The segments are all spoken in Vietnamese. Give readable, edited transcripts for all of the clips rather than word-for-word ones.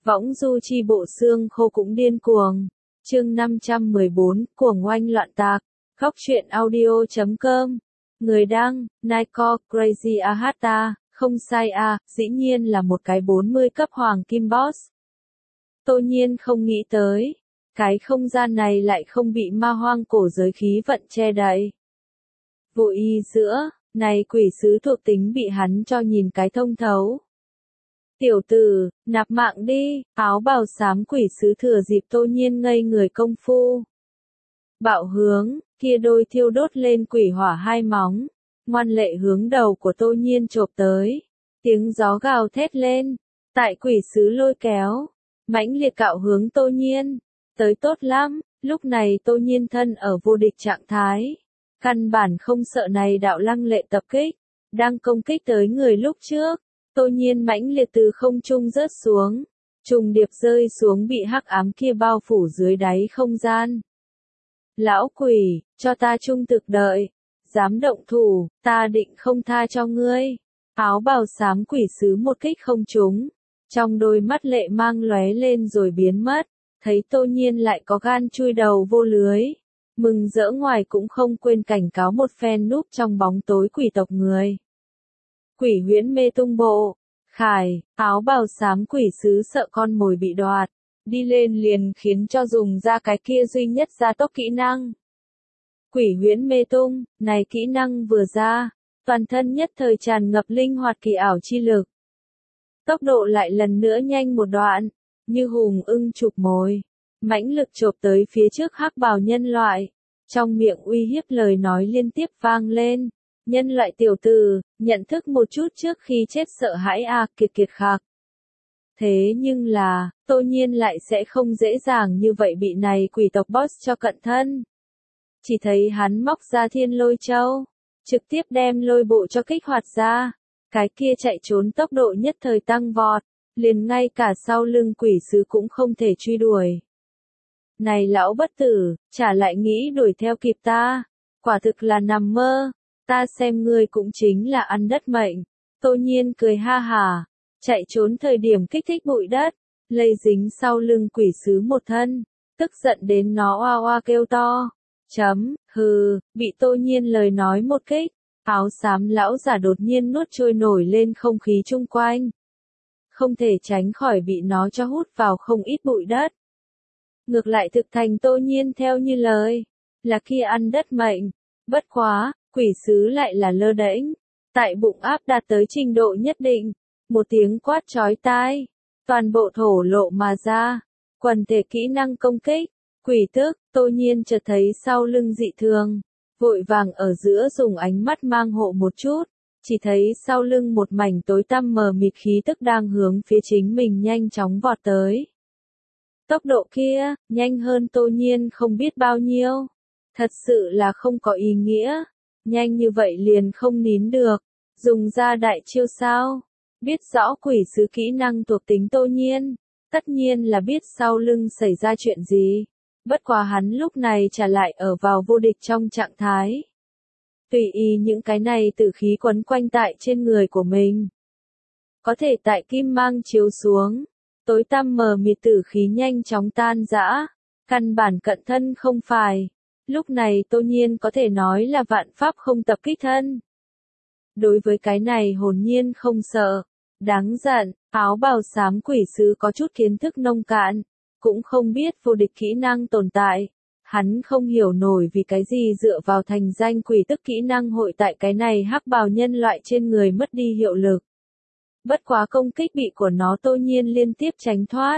Võng du chi bộ xương khô cũng điên cuồng. Chương 514, cuồng oanh loạn tạc. Góc truyện audio.com. Người đăng, Nico, Crazy Ahata, không sai à, dĩ nhiên là một cái 40 cấp hoàng kim boss. Tô nhiên không nghĩ tới, cái không gian này lại không bị ma hoang cổ giới khí vận che đậy. Vô ý giữa, này quỷ sứ thuộc tính bị hắn cho nhìn cái thông thấu. Tiểu tử, nạp mạng đi, áo bào xám quỷ sứ thừa dịp Tô nhiên ngây người công phu. Bạo hướng, kia đôi thiêu đốt lên quỷ hỏa hai móng, ngoan lệ hướng đầu của Tô nhiên chộp tới. Tiếng gió gào thét lên, tại quỷ sứ lôi kéo, mãnh liệt cạo hướng Tô nhiên. Tới tốt lắm, lúc này Tô nhiên thân ở vô địch trạng thái. Căn bản không sợ này đạo lăng lệ tập kích, đang công kích tới người lúc trước. Tô nhiên mãnh liệt từ không trung rớt xuống, trùng điệp rơi xuống bị hắc ám kia bao phủ dưới đáy không gian. Lão quỷ, cho ta trung thực đợi, dám động thủ, ta định không tha cho ngươi. Áo bào xám quỷ sứ một kích không trúng, trong đôi mắt lệ mang lóe lên rồi biến mất, thấy Tô nhiên lại có gan chui đầu vô lưới. Mừng rỡ ngoài cũng không quên cảnh cáo một phen núp trong bóng tối quỷ tộc người. Quỷ huyễn mê tung bộ, khải, áo bào xám quỷ sứ sợ con mồi bị đoạt, đi lên liền khiến cho dùng ra cái kia duy nhất gia tốc kỹ năng. Quỷ huyễn mê tung, này kỹ năng vừa ra, toàn thân nhất thời tràn ngập linh hoạt kỳ ảo chi lực. Tốc độ lại lần nữa nhanh một đoạn, như hùng ưng chụp mồi, mãnh lực chộp tới phía trước hắc bào nhân loại, trong miệng uy hiếp lời nói liên tiếp vang lên. Nhân loại tiểu tử, nhận thức một chút trước khi chết sợ hãi à, kiệt kiệt khạc. Thế nhưng là, Tô nhiên lại sẽ không dễ dàng như vậy bị này quỷ tộc boss cho cận thân. Chỉ thấy hắn móc ra thiên lôi châu, trực tiếp đem lôi bộ cho kích hoạt ra. Cái kia chạy trốn tốc độ nhất thời tăng vọt, liền ngay cả sau lưng quỷ sứ cũng không thể truy đuổi. Này lão bất tử, chả lại nghĩ đuổi theo kịp ta, quả thực là nằm mơ. Ta xem ngươi cũng chính là ăn đất mệnh. Tô nhiên cười ha hà, chạy trốn thời điểm kích thích bụi đất, lây dính sau lưng quỷ sứ một thân, tức giận đến nó oa oa kêu to. Hừ, bị Tô nhiên lời nói một kích, áo xám lão giả đột nhiên nuốt trôi nổi lên không khí chung quanh. Không thể tránh khỏi bị nó cho hút vào không ít bụi đất. Ngược lại thực thành Tô nhiên theo như lời, là kia ăn đất mệnh, bất quá. Quỷ sứ lại là lơ đễnh, tại bụng áp đạt tới trình độ nhất định, một tiếng quát chói tai, toàn bộ thổ lộ mà ra, quần thể kỹ năng công kích, quỷ tức, Tô nhiên chợt thấy sau lưng dị thường, vội vàng ở giữa dùng ánh mắt mang hộ một chút, chỉ thấy sau lưng một mảnh tối tăm mờ mịt khí tức đang hướng phía chính mình nhanh chóng vọt tới. Tốc độ kia, nhanh hơn Tô nhiên không biết bao nhiêu, thật sự là không có ý nghĩa. Nhanh như vậy liền không nín được, dùng ra đại chiêu sao, biết rõ quỷ sứ kỹ năng thuộc tính Tô nhiên, tất nhiên là biết sau lưng xảy ra chuyện gì, bất quá hắn lúc này trả lại ở vào vô địch trong trạng thái. Tùy ý những cái này tử khí quấn quanh tại trên người của mình. Có thể tại kim mang chiếu xuống, tối tăm mờ mịt tử khí nhanh chóng tan rã, căn bản cận thân không phải. Lúc này Tô nhiên có thể nói là vạn pháp không tập kích thân. Đối với cái này hồn nhiên không sợ. Đáng giận, áo bào xám quỷ sứ có chút kiến thức nông cạn, cũng không biết vô địch kỹ năng tồn tại. Hắn không hiểu nổi vì cái gì dựa vào thành danh quỷ tức kỹ năng hội tại cái này hắc bào nhân loại trên người mất đi hiệu lực. Bất quá công kích bị của nó Tô nhiên liên tiếp tránh thoát.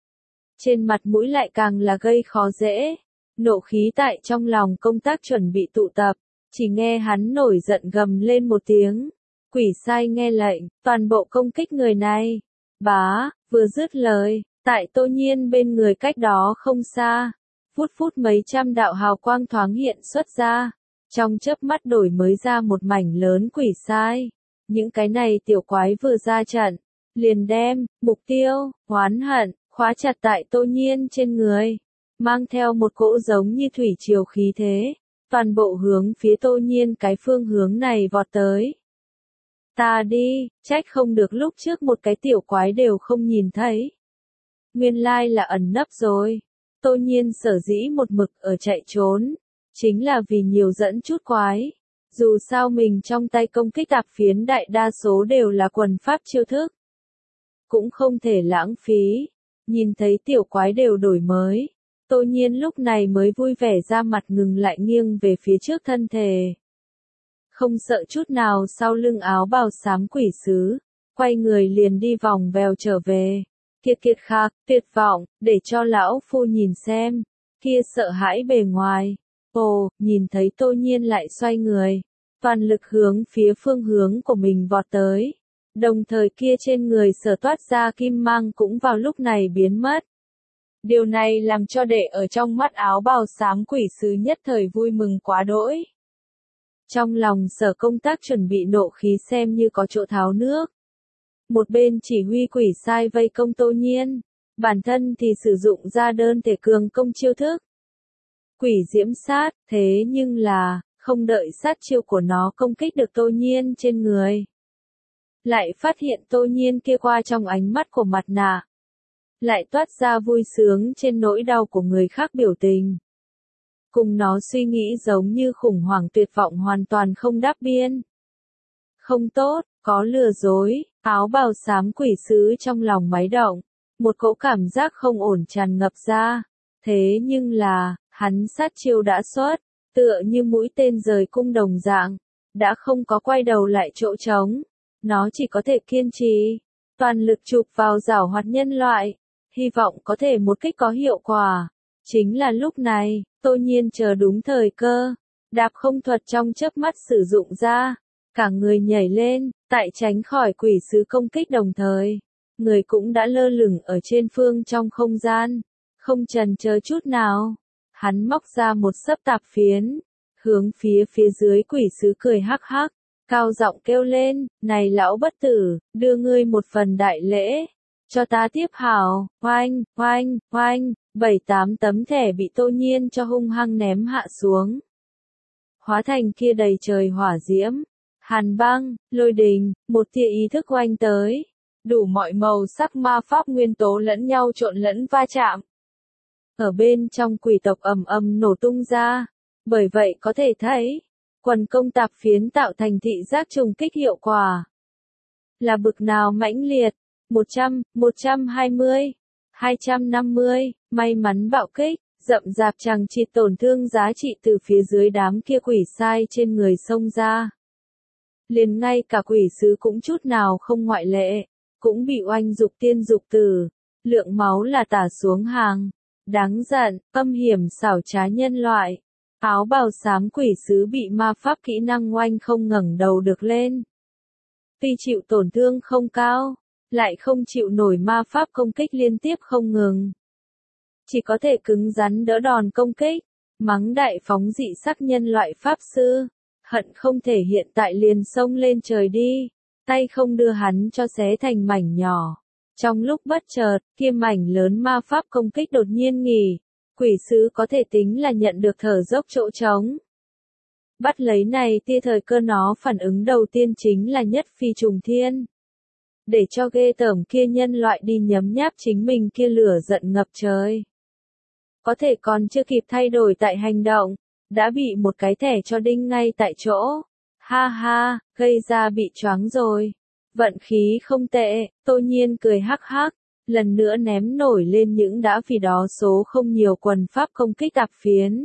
Trên mặt mũi lại càng là gây khó dễ. Nộ khí tại trong lòng công tác chuẩn bị tụ tập, chỉ nghe hắn nổi giận gầm lên một tiếng. Quỷ sai nghe lệnh, toàn bộ công kích người này. Bá, vừa dứt lời, tại Tô nhiên bên người cách đó không xa. Phút mấy trăm đạo hào quang thoáng hiện xuất ra. Trong chớp mắt đổi mới ra một mảnh lớn quỷ sai. Những cái này tiểu quái vừa ra trận, liền đem, mục tiêu, oán hận, khóa chặt tại Tô nhiên trên người. Mang theo một cỗ giống như thủy triều khí thế, toàn bộ hướng phía Tô nhiên cái phương hướng này vọt tới. Ta đi, trách không được lúc trước một cái tiểu quái đều không nhìn thấy. Nguyên lai là ẩn nấp rồi. Tô Nhiên sở dĩ một mực ở chạy trốn, chính là vì nhiều dẫn chút quái. Dù sao mình trong tay công kích tạp phiến đại đa số đều là quần pháp chiêu thức. Cũng không thể lãng phí. Nhìn thấy tiểu quái đều đổi mới. Tô Nhiên lúc này mới vui vẻ ra mặt ngừng lại nghiêng về phía trước thân thể. Không sợ chút nào sau lưng áo bào xám quỷ sứ. Quay người liền đi vòng vèo trở về. Kiệt kiệt khạc, tuyệt vọng, để cho lão phu nhìn xem. Kia sợ hãi bề ngoài. Ồ, nhìn thấy Tô Nhiên lại xoay người. Toàn lực hướng phía phương hướng của mình vọt tới. Đồng thời kia trên người sở toát ra kim mang cũng vào lúc này biến mất. Điều này làm cho đệ ở trong mắt áo bào xám quỷ sứ nhất thời vui mừng quá đỗi. Trong lòng sở công tác chuẩn bị nộ khí xem như có chỗ tháo nước. Một bên chỉ huy quỷ sai vây công Tô Nhiên, bản thân thì sử dụng ra đơn thể cường công chiêu thức. Quỷ diễm sát, thế nhưng là, không đợi sát chiêu của nó công kích được Tô Nhiên trên người. Lại phát hiện Tô Nhiên kia qua trong ánh mắt của mặt nạ. Lại toát ra vui sướng trên nỗi đau của người khác biểu tình. Cùng nó suy nghĩ giống như khủng hoảng tuyệt vọng hoàn toàn không đáp biên. Không tốt, có lừa dối, áo bào xám quỷ sứ trong lòng máy động. Một cỗ cảm giác không ổn tràn ngập ra. Thế nhưng là, hắn sát chiêu đã xuất, tựa như mũi tên rời cung đồng dạng. Đã không có quay đầu lại chỗ trống. Nó chỉ có thể kiên trì. Toàn lực chụp vào giảo hoạt nhân loại. Hy vọng có thể một kích có hiệu quả. Chính là lúc này, Tô Nhiên chờ đúng thời cơ. Đạp không thuật trong chớp mắt sử dụng ra. Cả người nhảy lên, tại tránh khỏi quỷ sứ công kích đồng thời. Người cũng đã lơ lửng ở trên phương trong không gian. Không chần chờ chút nào. Hắn móc ra một sấp tạp phiến. Hướng phía dưới quỷ sứ cười hắc hắc. Cao giọng kêu lên, này lão bất tử, đưa ngươi một phần đại lễ. Cho ta tiếp hảo, oanh, oanh, oanh, 7-8 tấm thẻ bị Tô Nhiên cho hung hăng ném hạ xuống. Hóa thành kia đầy trời hỏa diễm, hàn băng, lôi đình, một tia ý thức oanh tới. Đủ mọi màu sắc ma pháp nguyên tố lẫn nhau trộn lẫn va chạm. Ở bên trong quỷ tộc ầm ầm nổ tung ra. Bởi vậy có thể thấy, quần công tạp phiến tạo thành thị giác trùng kích hiệu quả. Là bực nào mãnh liệt, 100, 120, 250, may mắn bạo kích, rậm rạp chằng chịt tổn thương giá trị từ phía dưới đám kia quỷ sai trên người xông ra. Liền ngay cả quỷ sứ cũng chút nào không ngoại lệ, cũng bị oanh dục tiên dục tử, lượng máu là tả xuống hàng. Đáng giận, âm hiểm xảo trá nhân loại. Áo bào xám quỷ sứ bị ma pháp kỹ năng oanh không ngẩng đầu được lên. Tuy chịu tổn thương không cao, lại không chịu nổi ma pháp công kích liên tiếp không ngừng. Chỉ có thể cứng rắn đỡ đòn công kích, mắng đại phóng dị sắc nhân loại pháp sư. Hận không thể hiện tại liền xông lên trời đi, tay không đưa hắn cho xé thành mảnh nhỏ. Trong lúc bất chợt, kia mảnh lớn ma pháp công kích đột nhiên nghỉ. Quỷ sứ có thể tính là nhận được thở dốc chỗ trống. Bắt lấy này tia thời cơ nó phản ứng đầu tiên chính là nhất phi trùng thiên. Để cho ghê tởm kia nhân loại đi nhấm nháp chính mình kia lửa giận ngập trời. Có thể còn chưa kịp thay đổi tại hành động, đã bị một cái thẻ cho đinh ngay tại chỗ. Ha ha, gây ra bị choáng rồi. Vận khí không tệ, Tô Nhiên cười hắc hắc. Lần nữa ném nổi lên những đã vì đó số không nhiều quần pháp công kích tạp phiến.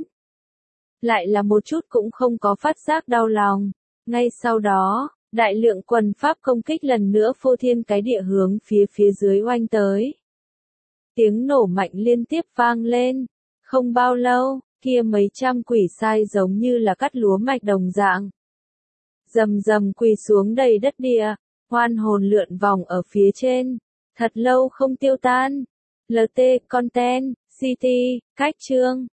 Lại là một chút cũng không có phát giác đau lòng. Ngay sau đó, đại lượng quần pháp công kích lần nữa phô thiên cái địa hướng phía dưới oanh tới. Tiếng nổ mạnh liên tiếp vang lên. Không bao lâu, kia mấy trăm quỷ sai giống như là cắt lúa mạch đồng dạng. Rầm rầm quỳ xuống đầy đất địa, hoan hồn lượn vòng ở phía trên. Thật lâu không tiêu tan. LT, content, city, cách chương.